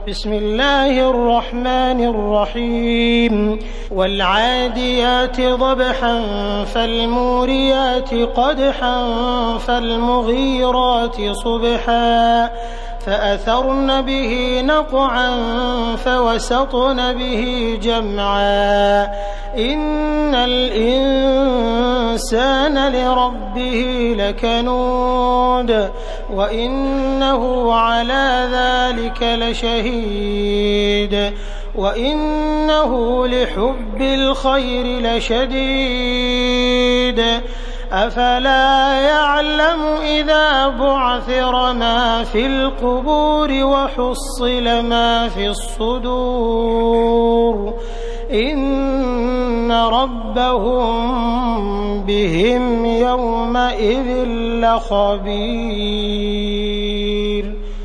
بسم الله الرحمن الرحيم والعاديات ضبحا فالموريات قدحا فالمغيرات صبحا فأثرن به نقعا فوسطن به جمعا إن الإنسان لربه لكنود وإنه على ذلك لشهيد وإنه لحب الخير لشديد أفلا يعلم إذا بعثر ما في القبور وحصل ما في الصدور إن ربهم بهم يومئذ لخبير.